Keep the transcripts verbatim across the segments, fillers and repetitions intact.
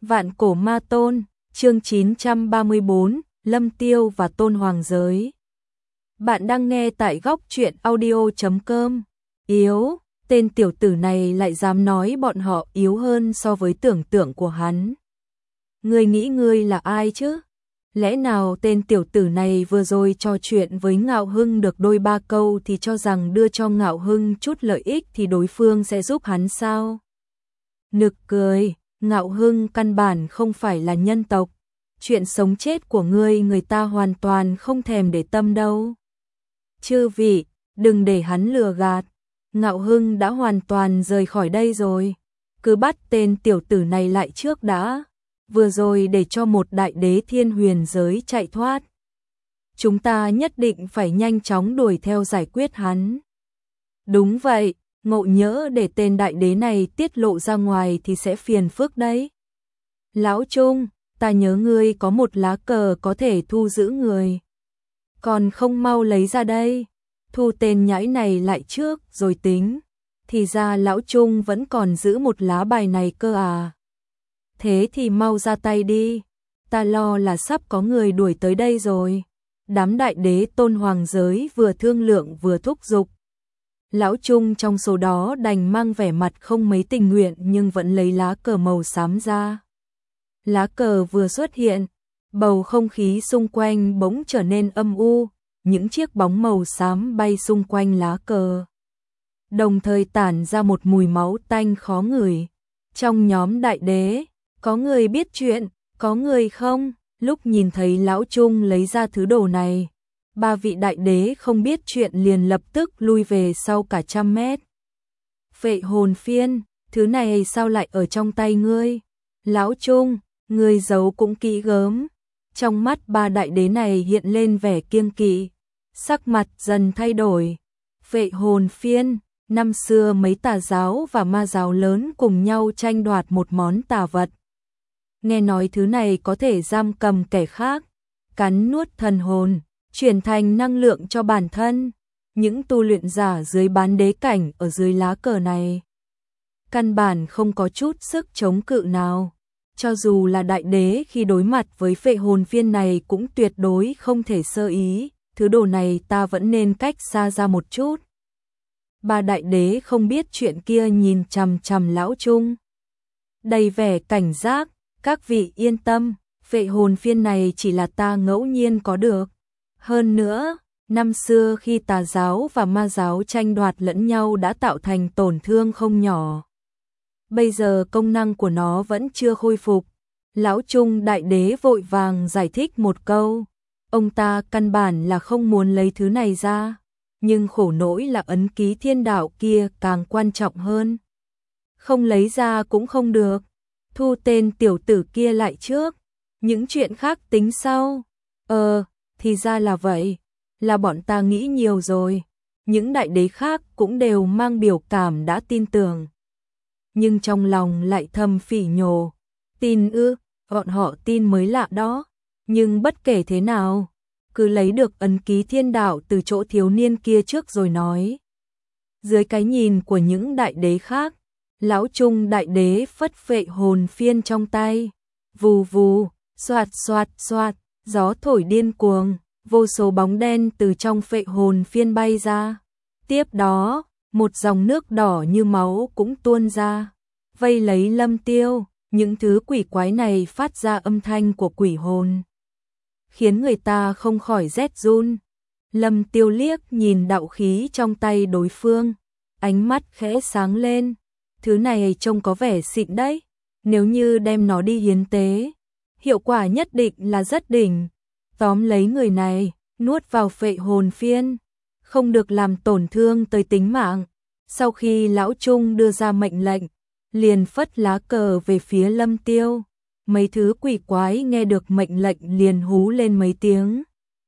Vạn cổ ma tôn, chương chín trăm ba mươi bốn, Lâm Tiêu và Tôn Hoàng Giới. Bạn đang nghe tại góc truyện audio chấm com. Yếu, tên tiểu tử này lại dám nói bọn họ yếu hơn so với tưởng tượng của hắn. Ngươi nghĩ ngươi là ai chứ? Lẽ nào tên tiểu tử này vừa rồi trò chuyện với Ngạo Hưng được đôi ba câu thì cho rằng đưa cho Ngạo Hưng chút lợi ích thì đối phương sẽ giúp hắn sao? Nực cười, Ngạo Hưng căn bản không phải là nhân tộc. Chuyện sống chết của ngươi người ta hoàn toàn không thèm để tâm đâu. Chư vị, đừng để hắn lừa gạt. Ngạo Hưng đã hoàn toàn rời khỏi đây rồi. Cứ bắt tên tiểu tử này lại trước đã. Vừa rồi để cho một đại đế thiên huyền giới chạy thoát. Chúng ta nhất định phải nhanh chóng đuổi theo giải quyết hắn. Đúng vậy, ngộ nhỡ để tên đại đế này tiết lộ ra ngoài thì sẽ phiền phức đấy. Lão Trung, ta nhớ ngươi có một lá cờ có thể thu giữ người. Còn không mau lấy ra đây, thu tên nhãi này lại trước rồi tính. Thì ra Lão Trung vẫn còn giữ một lá bài này cơ à. Thế thì mau ra tay đi, ta lo là sắp có người đuổi tới đây rồi. Đám đại đế Tôn Hoàng Giới vừa thương lượng vừa thúc giục. Lão Trung trong số đó đành mang vẻ mặt không mấy tình nguyện nhưng vẫn lấy lá cờ màu xám ra. Lá cờ vừa xuất hiện, bầu không khí xung quanh bỗng trở nên âm u, những chiếc bóng màu xám bay xung quanh lá cờ. Đồng thời tản ra một mùi máu tanh khó ngửi. Trong nhóm đại đế, có người biết chuyện, có người không? Lúc nhìn thấy Lão Trung lấy ra thứ đồ này, ba vị đại đế không biết chuyện liền lập tức lui về sau cả trăm mét. Phệ hồn phiên, thứ này sao lại ở trong tay ngươi? Lão Trung, ngươi giấu cũng kỹ gớm. Trong mắt ba đại đế này hiện lên vẻ kiêng kỵ, sắc mặt dần thay đổi. Phệ hồn phiên, năm xưa mấy tà giáo và ma giáo lớn cùng nhau tranh đoạt một món tà vật. Nghe nói thứ này có thể giam cầm kẻ khác, cắn nuốt thần hồn, chuyển thành năng lượng cho bản thân. Những tu luyện giả dưới bán đế cảnh ở dưới lá cờ này căn bản không có chút sức chống cự nào. Cho dù là đại đế khi đối mặt với phệ hồn phiên này cũng tuyệt đối không thể sơ ý. Thứ đồ này ta vẫn nên cách xa ra một chút. Ba đại đế không biết chuyện kia nhìn chằm chằm Lão Trung, đầy vẻ cảnh giác. Các vị yên tâm, phệ hồn phiên này chỉ là ta ngẫu nhiên có được. Hơn nữa, năm xưa khi tà giáo và ma giáo tranh đoạt lẫn nhau đã tạo thành tổn thương không nhỏ. Bây giờ công năng của nó vẫn chưa khôi phục. Lão Trung đại đế vội vàng giải thích một câu. Ông ta căn bản là không muốn lấy thứ này ra. Nhưng khổ nỗi là ấn ký thiên đạo kia càng quan trọng hơn. Không lấy ra cũng không được. Thu tên tiểu tử kia lại trước. Những chuyện khác tính sau. Ờ, thì ra là vậy. Là bọn ta nghĩ nhiều rồi. Những đại đế khác cũng đều mang biểu cảm đã tin tưởng. Nhưng trong lòng lại thầm phỉ nhổ. Tin ư, bọn họ tin mới lạ đó. Nhưng bất kể thế nào, cứ lấy được ấn ký thiên đạo từ chỗ thiếu niên kia trước rồi nói. Dưới cái nhìn của những đại đế khác, Lão Trung đại đế phất phệ hồn phiên trong tay. Vù vù, xoạt xoạt xoạt, gió thổi điên cuồng, vô số bóng đen từ trong phệ hồn phiên bay ra. Tiếp đó, một dòng nước đỏ như máu cũng tuôn ra, vây lấy Lâm Tiêu. Những thứ quỷ quái này phát ra âm thanh của quỷ hồn, khiến người ta không khỏi rét run. Lâm Tiêu liếc nhìn đạo khí trong tay đối phương, ánh mắt khẽ sáng lên. Thứ này trông có vẻ xịn đấy, nếu như đem nó đi hiến tế, hiệu quả nhất định là rất đỉnh. Tóm lấy người này, nuốt vào phệ hồn phiên, không được làm tổn thương tới tính mạng. Sau khi Lão Trung đưa ra mệnh lệnh, liền phất lá cờ về phía Lâm Tiêu. Mấy thứ quỷ quái nghe được mệnh lệnh liền hú lên mấy tiếng,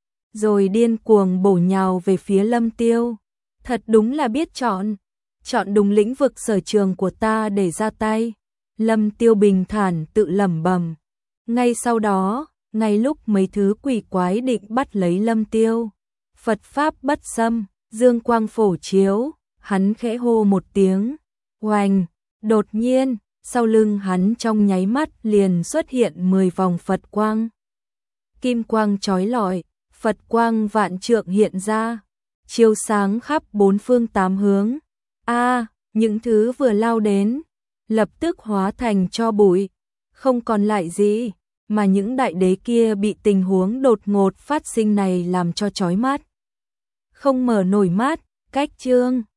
rồi điên cuồng bổ nhào về phía Lâm Tiêu. Thật đúng là biết chọn, chọn đúng lĩnh vực sở trường của ta để ra tay. Lâm Tiêu bình thản tự lẩm bẩm. Ngay sau đó, ngay lúc mấy thứ quỷ quái định bắt lấy Lâm Tiêu, Phật pháp bất xâm, dương quang phổ chiếu, hắn khẽ hô một tiếng, oành. Đột nhiên, sau lưng hắn trong nháy mắt liền xuất hiện mười vòng Phật quang. Kim quang chói lọi, Phật quang vạn trượng hiện ra, chiếu sáng khắp bốn phương tám hướng. A, những thứ vừa lao đến, lập tức hóa thành tro bụi, không còn lại gì, mà những đại đế kia bị tình huống đột ngột phát sinh này làm cho chói mắt. Không mở nổi mắt, cách chương